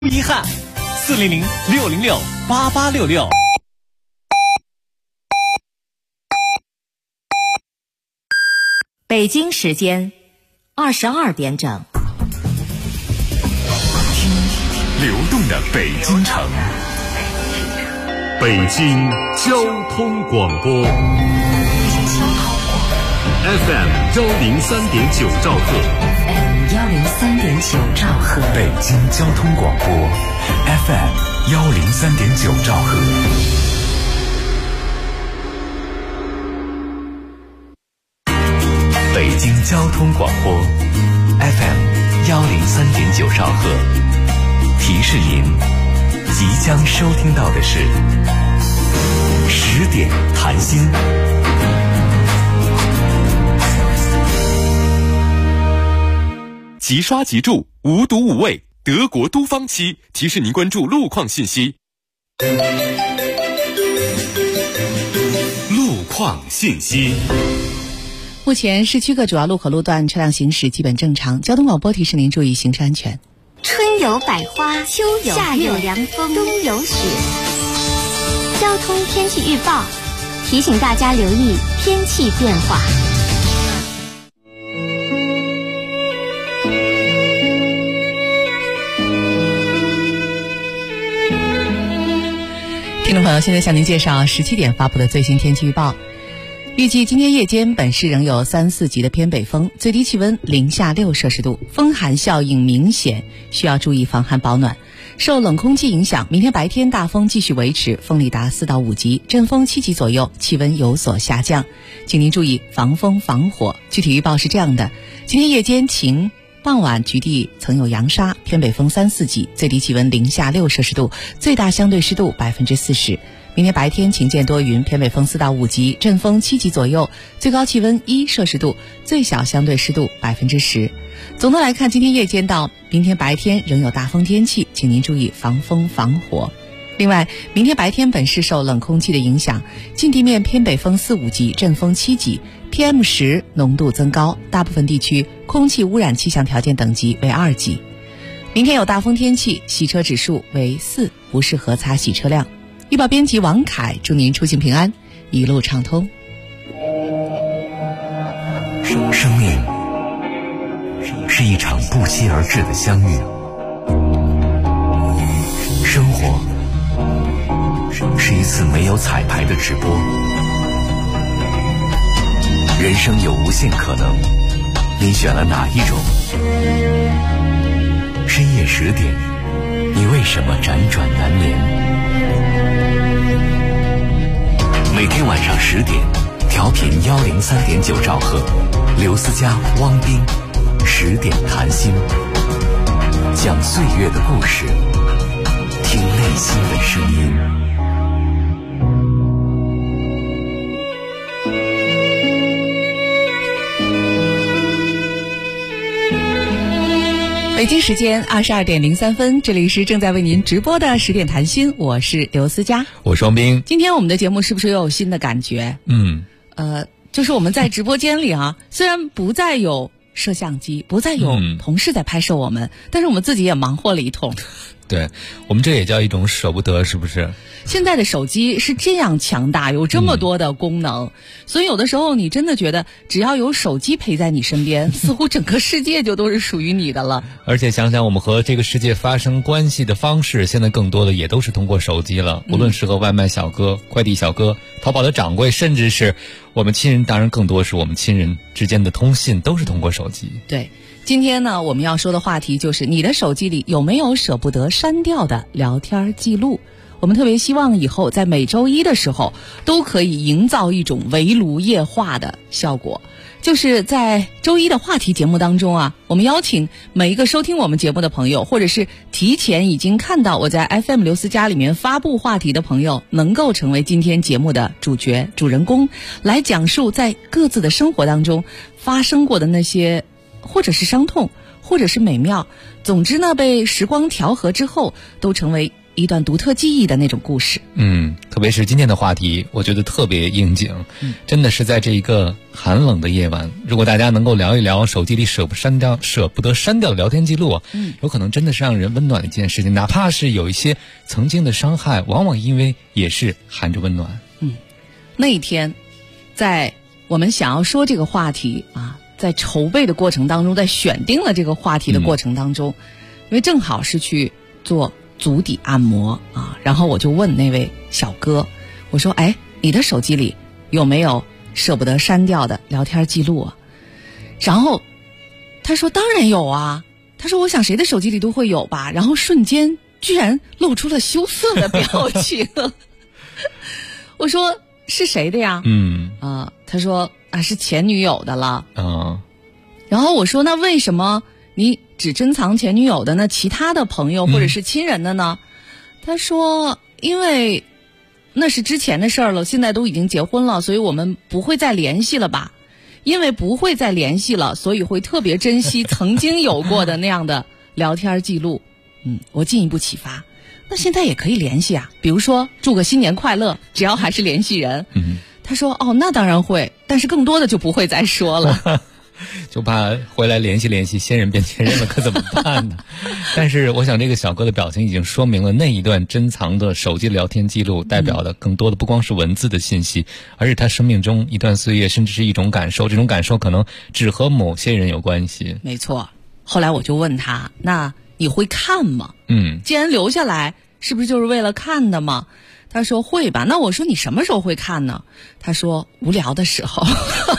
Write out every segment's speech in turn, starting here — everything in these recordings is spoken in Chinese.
遗憾，400-606-8866。 北京时间22点整。 听流动的北京城，北京交通广播 FM 103.9兆赫 103.9兆赫， 北京交通广播 FM 103.9兆赫。北京交通广播 FM 103.9兆赫，提示您即将收听到的是10点谈心。 即刷即住，无毒无味，德国都方漆提示您关注路况信息。路况信息。 目前市区各主要路口路段车辆行驶基本正常，交通广播提示您注意行车安全。 春有百花，秋有夏有凉风，冬有雪。交通天气预报提醒大家留意天气变化。 听众朋友，现在向您介绍17点发布的最新天气预报。预计今天夜间本市仍有3、4级的偏北风，最低气温零下6摄氏度，风寒效应明显，需要注意防寒保暖。受冷空气影响，明天白天大风继续维持，风力达4到5级，阵风7级左右，气温有所下降，请您注意防风防火。具体预报是这样的：今天夜间晴，傍晚局地曾有扬沙，偏北风3、4级，最低气温零下6摄氏度，最大相对湿度40%。明天白天晴间多云，偏北风4到5级，阵风7级左右，最高气温1摄氏度，最小相对湿度10%。总的来看，今天夜间到明天白天仍有大风天气，请您注意防风防火。另外，明天白天本市受冷空气的影响，近地面偏北风4、5级，阵风7级， PM10 浓度增高，大部分地区空气污染气象条件等级为2级。明天有大风天气，洗车指数为4，不适合擦洗车辆。预报编辑王凯，祝您出行平安，一路畅通。 生命是一场不期而至的相遇，生活是一次没有彩排的直播。人生有无限可能，你选了哪一种？深夜10点，你为什么辗转难眠？每天晚上10点，调频103.9兆赫，刘思佳、汪斌10点谈心，讲岁月的故事，听内心的声音。 北京时间22点03分，这里是正在为您直播的10点谈心，我是刘思佳， 我是王斌。 今天我们的节目是不是又有新的感觉？就是我们在直播间里啊，虽然不再有摄像机，不再有同事在拍摄我们，但是我们自己也忙活了一通。 对，我们这也叫一种舍不得，是不是？ 现在的手机是这样强大，有这么多的功能，所以有的时候你真的觉得只要有手机陪在你身边，似乎整个世界就都是属于你的了。 而且想想我们和这个世界发生关系的方式，现在更多的也都是通过手机了，无论是和外卖小哥、快递小哥、淘宝的掌柜，甚至是我们亲人，当然更多是我们亲人之间的通信都是通过手机。 对，今天呢我们要说的话题就是你的手机里有没有舍不得删掉的聊天记录。我们特别希望以后在每周一的时候都可以营造一种围炉夜话的效果，就是在周一的话题节目当中啊，我们邀请每一个收听我们节目的朋友，或者是提前已经看到我在 FM 刘思佳里面发布话题的朋友，能够成为今天节目的主角、主人公，来讲述在各自的生活当中发生过的那些或者是伤痛，或者是美妙，总之呢被时光调和之后都成为一段独特记忆的那种故事。 特别是今天的话题，我觉得特别应景。真的是在这一个寒冷的夜晚，如果大家能够聊一聊手机里舍不得删掉的聊天记录，有可能真的是让人温暖的一件事情。哪怕是有一些曾经的伤害，往往因为也是含着温暖。 那一天，在我们想要说这个话题啊，在筹备的过程当中，在选定了这个话题的过程当中，因为正好是去做足底按摩啊，然后我就问那位小哥，我说：“哎，你的手机里有没有舍不得删掉的聊天记录啊？”然后他说：“当然有啊。”他说：“我想谁的手机里都会有吧。”然后瞬间居然露出了羞涩的表情。我说：“是谁的呀？”他说：“啊，是前女友的了。”然后我说：“那为什么你只珍藏前女友的呢？其他的朋友或者是亲人的呢？”他说：“因为那是之前的事儿了，现在都已经结婚了，所以我们不会再联系了吧？因为不会再联系了，所以会特别珍惜曾经有过的那样的聊天记录。”我进一步启发，那现在也可以联系啊，比如说祝个新年快乐，只要还是联系人。他说：“哦，那当然会，但是更多的就不会再说了。” 就怕回来联系先人变前任了，可怎么办呢？但是我想这个小哥的表情已经说明了那一段珍藏的手机聊天记录代表的更多的不光是文字的信息，而是他生命中一段岁月，甚至是一种感受。这种感受可能只和某些人有关系。 没错。后来我就问他，那你会看吗？既然留下来，是不是就是为了看的吗？他说会吧。那我说你什么时候会看呢？他说无聊的时候。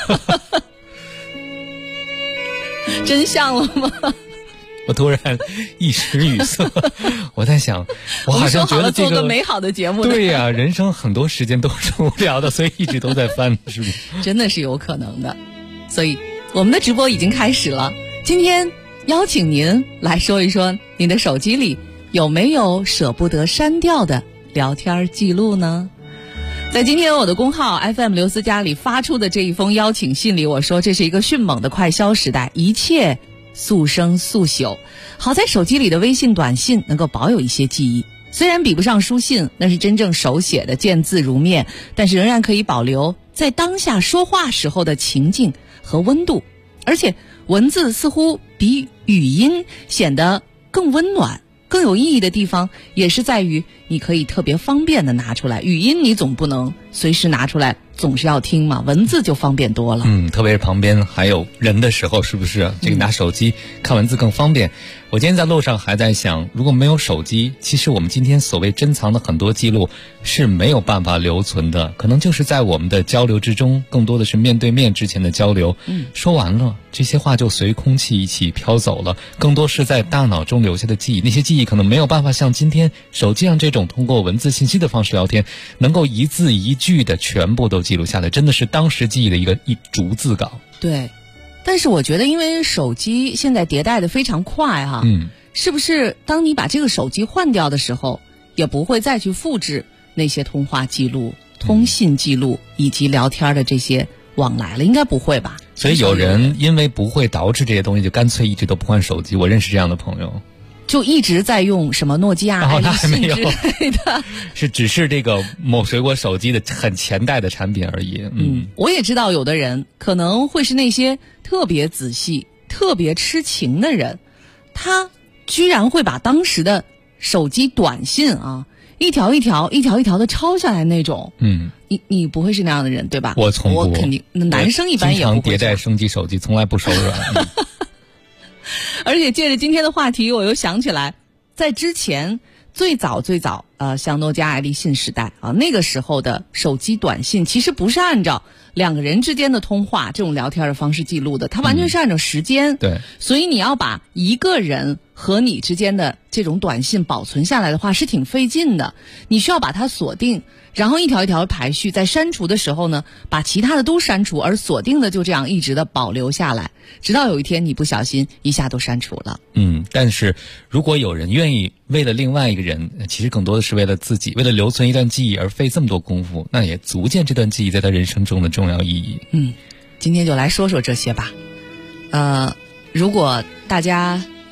真像了吗？ 我突然一时语塞，我在想，我好像觉得这做个美好的节目。 对呀，人生很多时间都是无聊的，所以一直都在翻，是不是？ 真的是有可能的。所以我们的直播已经开始了，今天邀请您来说一说，你的手机里有没有舍不得删掉的聊天记录呢？在今天我的公号 FM 刘思佳里发出的这一封邀请信里，我说这是一个迅猛的快消时代，一切速生速朽。好在手机里的微信短信能够保有一些记忆，虽然比不上书信，那是真正手写的见字如面，但是仍然可以保留在当下说话时候的情境和温度。而且文字似乎比语音显得更温暖，更有意义的地方也是在于你可以特别方便的拿出来，语音你总不能随时拿出来，总是要听嘛，文字就方便多了。 特别是旁边还有人的时候，是不是这个拿手机看文字更方便？我今天在路上还在想，如果没有手机，其实我们今天所谓珍藏的很多记录是没有办法留存的，可能就是在我们的交流之中，更多的是面对面之前的交流。说完了，这些话就随空气一起飘走了，更多是在大脑中留下的记忆，那些记忆可能没有办法像今天手机上这种通过文字信息的方式聊天，能够一字一句的全部都记录下来，真的是当时记忆的一逐字稿。 对，但是我觉得因为手机现在迭代的非常快哈，是不是当你把这个手机换掉的时候，也不会再去复制那些通话记录、通信记录以及聊天的这些往来了？应该不会吧？ 所以有人因为不会捯饬这些东西，就干脆一直都不换手机。我认识这样的朋友， 就一直在用什么诺基亚、爱立信之类的， 只是这个某水果手机的很前代的产品而已。 我也知道有的人可能会是那些特别仔细、特别痴情的人，他居然会把当时的手机短信啊，一条一条的抄下来那种。你不会是那样的人对吧？ 我从不， 我肯定，男生一般也不会。 经常迭代升级手机，从来不手软。 而且借着今天的话题，我又想起来，在之前最早像诺基亚、爱立信时代啊，那个时候的手机短信其实不是按照两个人之间的通话这种聊天的方式记录的，它完全是按照时间。 对， 所以你要把一个人和你之间的这种短信保存下来的话是挺费劲的，你需要把它锁定，然后一条一条排序，在删除的时候呢，把其他的都删除，而锁定的就这样一直的保留下来，直到有一天你不小心一下都删除了。 但是如果有人愿意为了另外一个人，其实更多的是为了自己，为了留存一段记忆而费这么多功夫，那也足见这段记忆在他人生中的重要意义。 今天就来说说这些吧。如果大家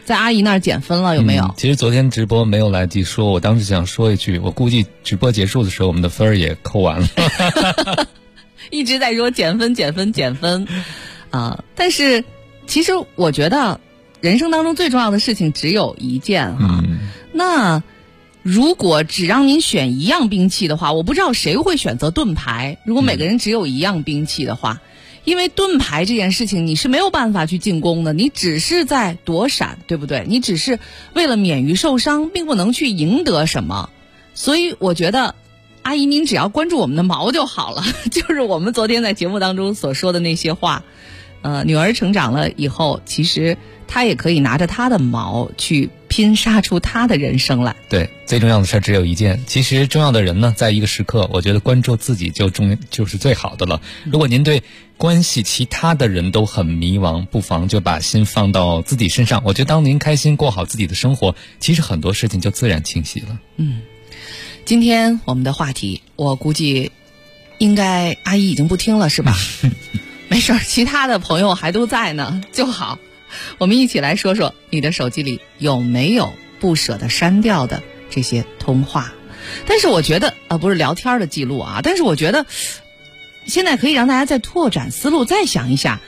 在阿姨那儿减分了，有没有？ 其实昨天直播没有来及说，我当时想说一句，我估计直播结束的时候，我们的分儿也扣完了。 一直在说减分但是其实我觉得人生当中最重要的事情只有一件哈。那如果只让您选一样兵器的话，我不知道谁会选择盾牌。如果每个人只有一样兵器的话，因为盾牌这件事情你是没有办法去进攻的，你只是在躲闪，对不对？你只是为了免于受伤，并不能去赢得什么。所以我觉得阿姨您只要关注我们的毛就好了，就是我们昨天在节目当中所说的那些话。女儿成长了以后，其实她也可以拿着她的毛去拼杀出她的人生来。 对，最重要的事只有一件。其实重要的人呢，在一个时刻，我觉得关注自己就是最好的了。如果您对关系其他的人都很迷茫，不妨就把心放到自己身上。我觉得当您开心过好自己的生活，其实很多事情就自然清晰了。 今天我们的话题，我估计应该阿姨已经不听了是吧？没事，其他的朋友还都在呢就好。我们一起来说说你的手机里有没有不舍得删掉的这些通话。但是我觉得不是聊天的记录啊，但是我觉得现在可以让大家再拓展思路，再想一下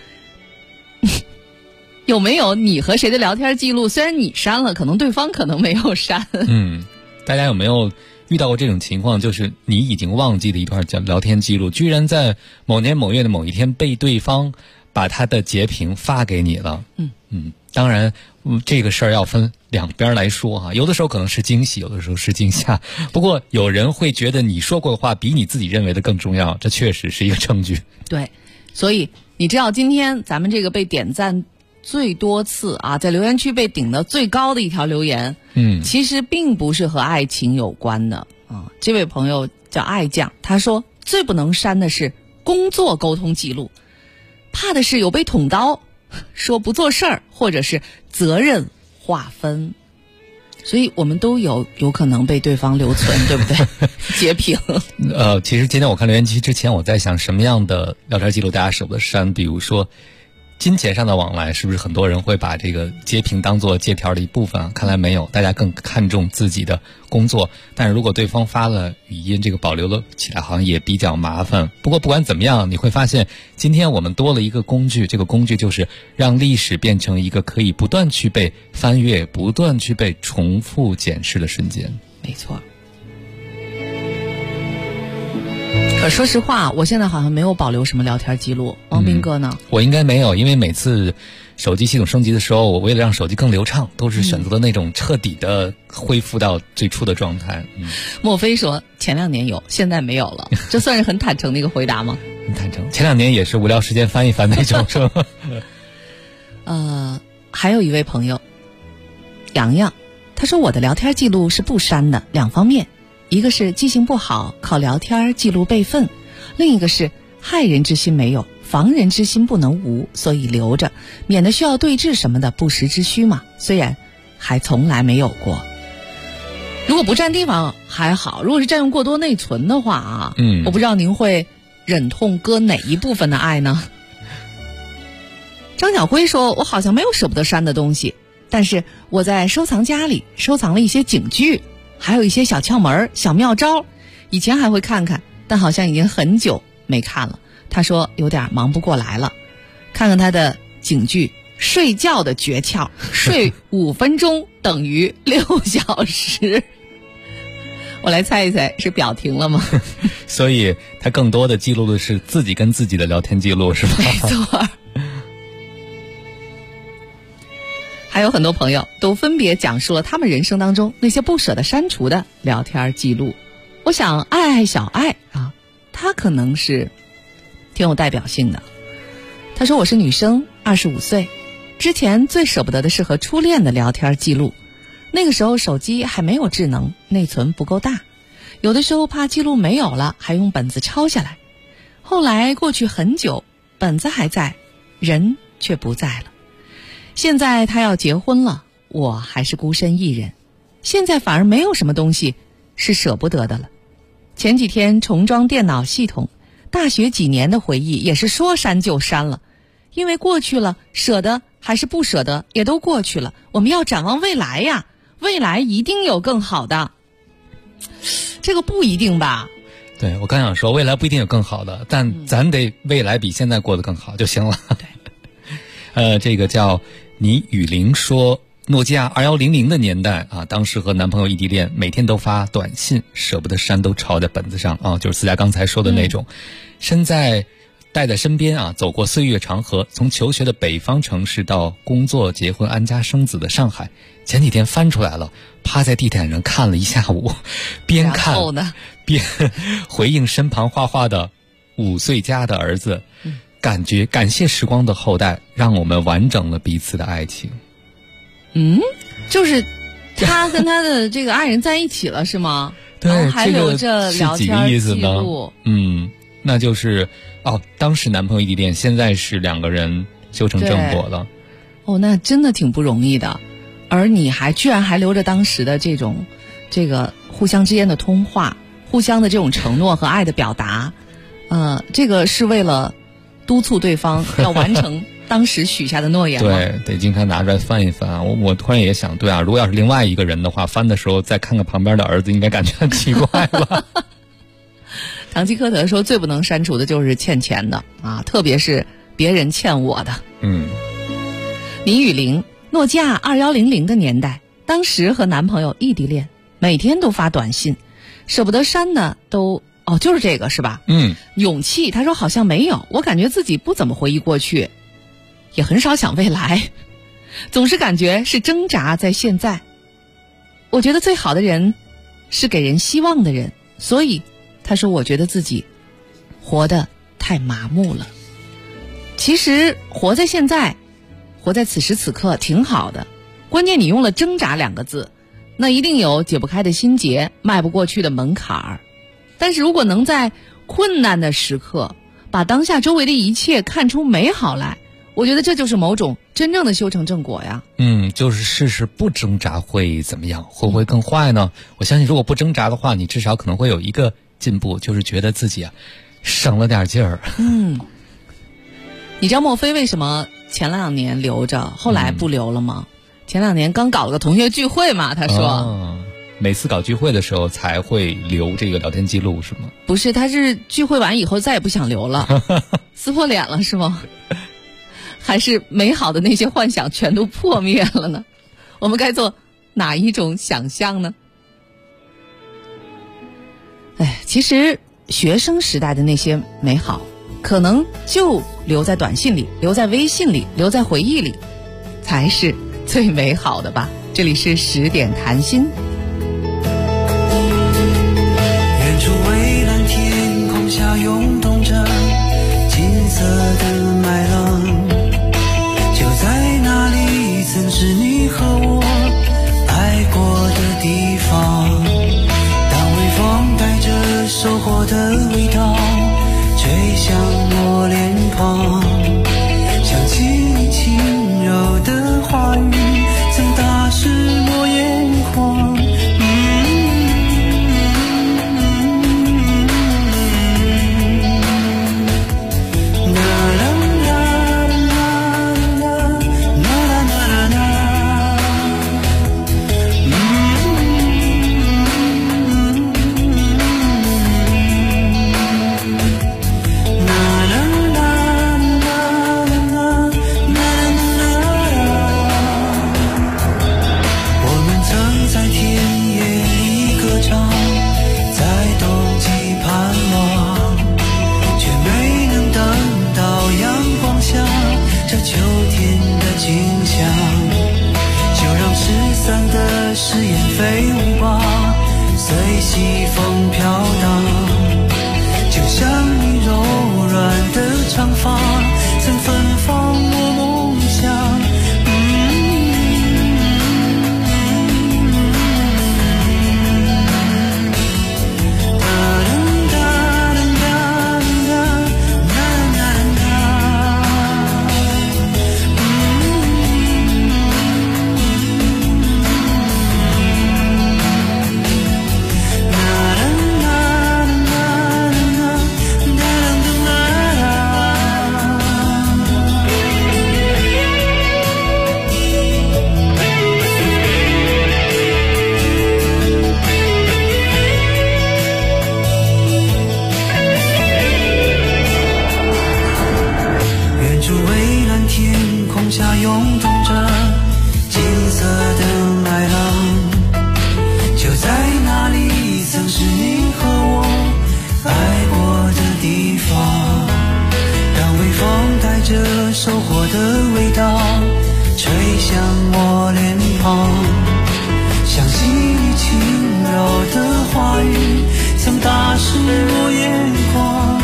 有没有你和谁的聊天记录，虽然你删了，可能对方可能没有删。 大家有没有遇到过这种情况，就是你已经忘记的一段聊天记录，居然在某年某月的某一天被对方把他的截屏发给你了？当然这个事儿要分两边来说哈，有的时候可能是惊喜，有的时候是惊吓。不过有人会觉得你说过的话比你自己认为的更重要，这确实是一个证据。 对，所以你知道今天咱们这个被点赞最多次啊，在留言区被顶的最高的一条留言，其实并不是和爱情有关的啊。这位朋友叫爱酱，他说最不能删的是工作沟通记录，怕的是有被捅刀，说不做事儿，或者是责任划分。所以我们都有可能被对方留存，对不对？截屏。 其实今天我看留言区之前，我在想什么样的聊天记录大家舍不得删，比如说金钱上的往来，是不是很多人会把这个截屏当作借条的一部分？看来没有，大家更看重自己的工作。但是如果对方发了语音，这个保留了起来好像也比较麻烦。不过不管怎么样，你会发现今天我们多了一个工具，这个工具就是让历史变成一个可以不断去被翻阅、不断去被重复检视的瞬间。 没错。可说实话，我现在好像没有保留什么聊天记录。王斌哥呢？ 我应该没有，因为每次手机系统升级的时候，我为了让手机更流畅，都是选择了那种彻底的恢复到最初的状态。 莫非说前2年有，现在没有了？这算是很坦诚的一个回答吗？ 很坦诚，前2年也是无聊时间翻一翻那种，是吧？ 还有一位朋友洋洋，他说我的聊天记录是不删的，2方面。一个是记性不好，靠聊天记录备份；另一个是害人之心没有，防人之心不能无，所以留着，免得需要对峙什么的不时之需嘛。虽然还从来没有过。如果不占地方还好，如果是占用过多内存的话啊，我不知道您会忍痛割哪一部分的爱呢？张小辉说，我好像没有舍不得删的东西，但是我在收藏夹里收藏了一些警句，还有一些小窍门、小妙招，以前还会看看，但好像已经很久没看了。他说有点忙不过来了，看看他的警句：睡觉的诀窍，睡5分钟等于6小时。我来猜一猜，是表停了吗？ 所以他更多的记录的是自己跟自己的聊天记录，是吧？ 没错。还有很多朋友都分别讲述了他们人生当中那些不舍得删除的聊天记录。我想爱小爱啊，她可能是挺有代表性的。她说我是女生，25岁，之前最舍不得的是和初恋的聊天记录。那个时候手机还没有智能，内存不够大，有的时候怕记录没有了，还用本子抄下来。后来过去很久，本子还在，人却不在了。现在他要结婚了，我还是孤身一人，现在反而没有什么东西是舍不得的了。前几天重装电脑系统，大学几年的回忆也是说删就删了，因为过去了，舍得还是不舍得，也都过去了。我们要展望未来呀，未来一定有更好的。这个不一定吧？ 对，我刚想说未来不一定有更好的，但咱得未来比现在过得更好就行了。对，这个叫倪雨玲说，诺基亚2100的年代啊，当时和男朋友异地恋，每天都发短信，舍不得删，都抄在本子上啊，就是思佳刚才说的那种。身在带在身边啊，走过岁月长河，从求学的北方城市到工作、结婚、安家生子的上海，前几天翻出来了，趴在地毯上看了一下午，边看边回应身旁画画的5岁家的儿子，感谢时光的后代，让我们完整了彼此的爱情。 就是他跟他的这个爱人在一起了是吗？ 对， 然后还留着聊天记录。 那就是当时男朋友异地恋，现在是2个人修成正果了。 那真的挺不容易的。而你居然还留着当时的这个互相之间的通话，互相的这种承诺和爱的表达，这个是为了督促对方要完成当时许下的诺言吗？ 对，得经常拿出来翻一翻。我突然也想，对啊，如果要是另外一个人的话，翻的时候再看看旁边的儿子，应该感觉很奇怪吧。 唐吉诃德说，最不能删除的就是欠钱的啊，特别是别人欠我的。倪雨玲，诺基亚2100的年代，当时和男朋友异地恋，每天都发短信，舍不得删呢，都就是这个是吧？勇气，他说好像没有，我感觉自己不怎么回忆过去，也很少想未来，总是感觉是挣扎在现在。我觉得最好的人是给人希望的人，所以他说我觉得自己活得太麻木了。其实活在现在，活在此时此刻挺好的，关键你用了挣扎2个字，那一定有解不开的心结，迈不过去的门槛儿。但是如果能在困难的时刻把当下周围的一切看出美好来，我觉得这就是某种真正的修成正果呀。 就是试试不挣扎会怎么样，会不会更坏呢？我相信如果不挣扎的话，你至少可能会有一个进步，就是觉得自己省了点劲儿。你知道莫非为什么前2年留着，后来不留了吗？前2年刚搞了个同学聚会嘛，他说。 每次搞聚会的时候才会留这个聊天记录是吗？ 不是，他是聚会完以后再也不想留了，撕破脸了是吗？还是美好的那些幻想全都破灭了呢？我们该做哪一种想象呢？其实学生时代的那些美好，可能就留在短信里，留在微信里，留在回忆里，才是最美好的吧。这里是10点谈心。 远处蔚蓝天空下涌动着金色的麦浪，就在那里曾是你和我爱过的地方。当微风带着收获的味道吹向我脸庞，想起你轻柔的话语曾打湿我眼眶。 我眼眶。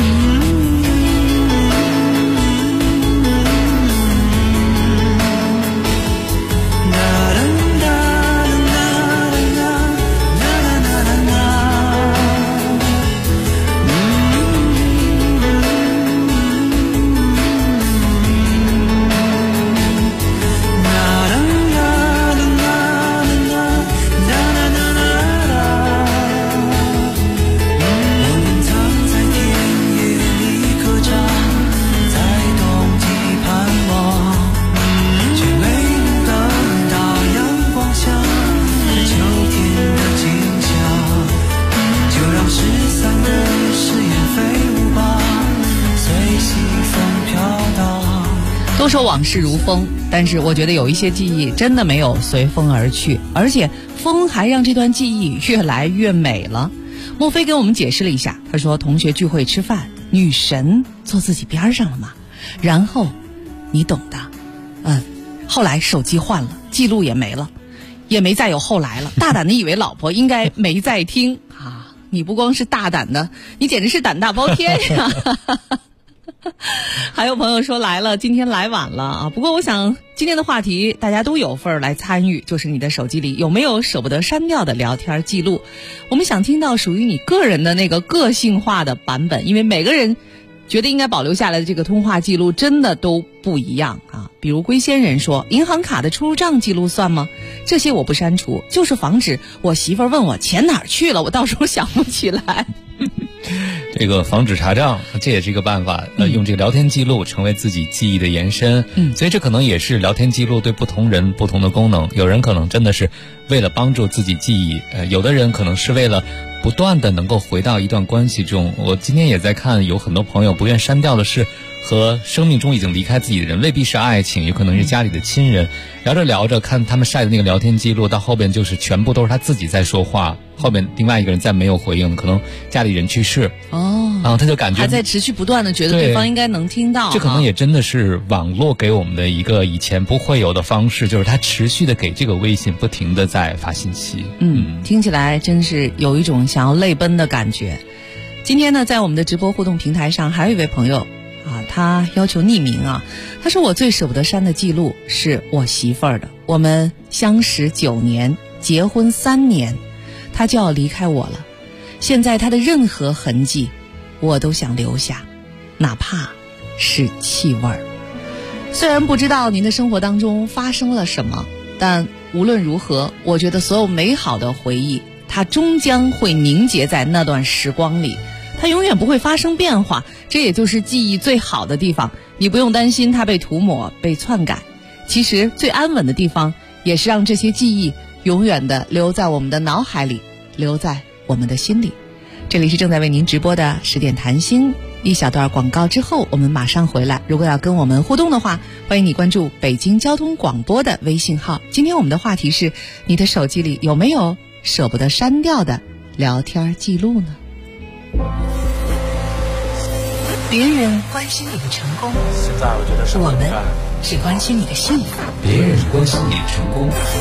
都说往事如风，但是我觉得有一些记忆真的没有随风而去，而且风还让这段记忆越来越美了。莫非给我们解释了一下，他说同学聚会吃饭，女神坐自己边上了嘛，然后你懂的。后来手机换了，记录也没了，也没再有后来了。大胆的以为老婆应该没在听啊！你不光是大胆的，你简直是胆大包天呀！还有朋友说来了，今天来晚了啊。不过我想今天的话题大家都有份来参与，就是你的手机里有没有舍不得删掉的聊天记录。我们想听到属于你个人的那个个性化的版本，因为每个人觉得应该保留下来的这个通话记录真的都不一样啊。比如龟仙人说，银行卡的出入账记录算吗？这些我不删除，就是防止我媳妇儿问我钱哪儿去了，我到时候想不起来。 这个防止查账，这也是一个办法。用这个聊天记录成为自己记忆的延伸。所以这可能也是聊天记录对不同人不同的功能。有人可能真的是为了帮助自己记忆，有的人可能是为了不断的能够回到一段关系中。我今天也在看，有很多朋友不愿删掉的是和生命中已经离开自己的人，未必是爱情，有可能是家里的亲人。聊着聊着，看他们晒的那个聊天记录，到后边就是全部都是他自己在说话，后面另外一个人再没有回应，可能家里人去世他就感觉还在持续不断的觉得对方应该能听到。 这可能也真的是网络给我们的一个以前不会有的方式，就是他持续的给这个微信不停的在发信息。 听起来真是有一种想要泪奔的感觉。今天呢，在我们的直播互动平台上还有一位朋友他要求匿名啊。他说我最舍不得删的记录是我媳妇儿的，我们相识9年，结婚3年，他就要离开我了。现在他的任何痕迹我都想留下，哪怕是气味儿。虽然不知道您的生活当中发生了什么，但无论如何，我觉得所有美好的回忆它终将会凝结在那段时光里，它永远不会发生变化，这也就是记忆最好的地方。你不用担心它被涂抹被篡改，其实最安稳的地方也是让这些记忆永远的留在我们的脑海里，留在我们的心里。这里是正在为您直播的10点谈心，一小段广告之后我们马上回来。如果要跟我们互动的话，欢迎你关注北京交通广播的微信号。今天我们的话题是，你的手机里有没有舍不得删掉的聊天记录呢？别人关心你的成功， 现在我觉得我们只关心你的幸福。 别人关心你的成功，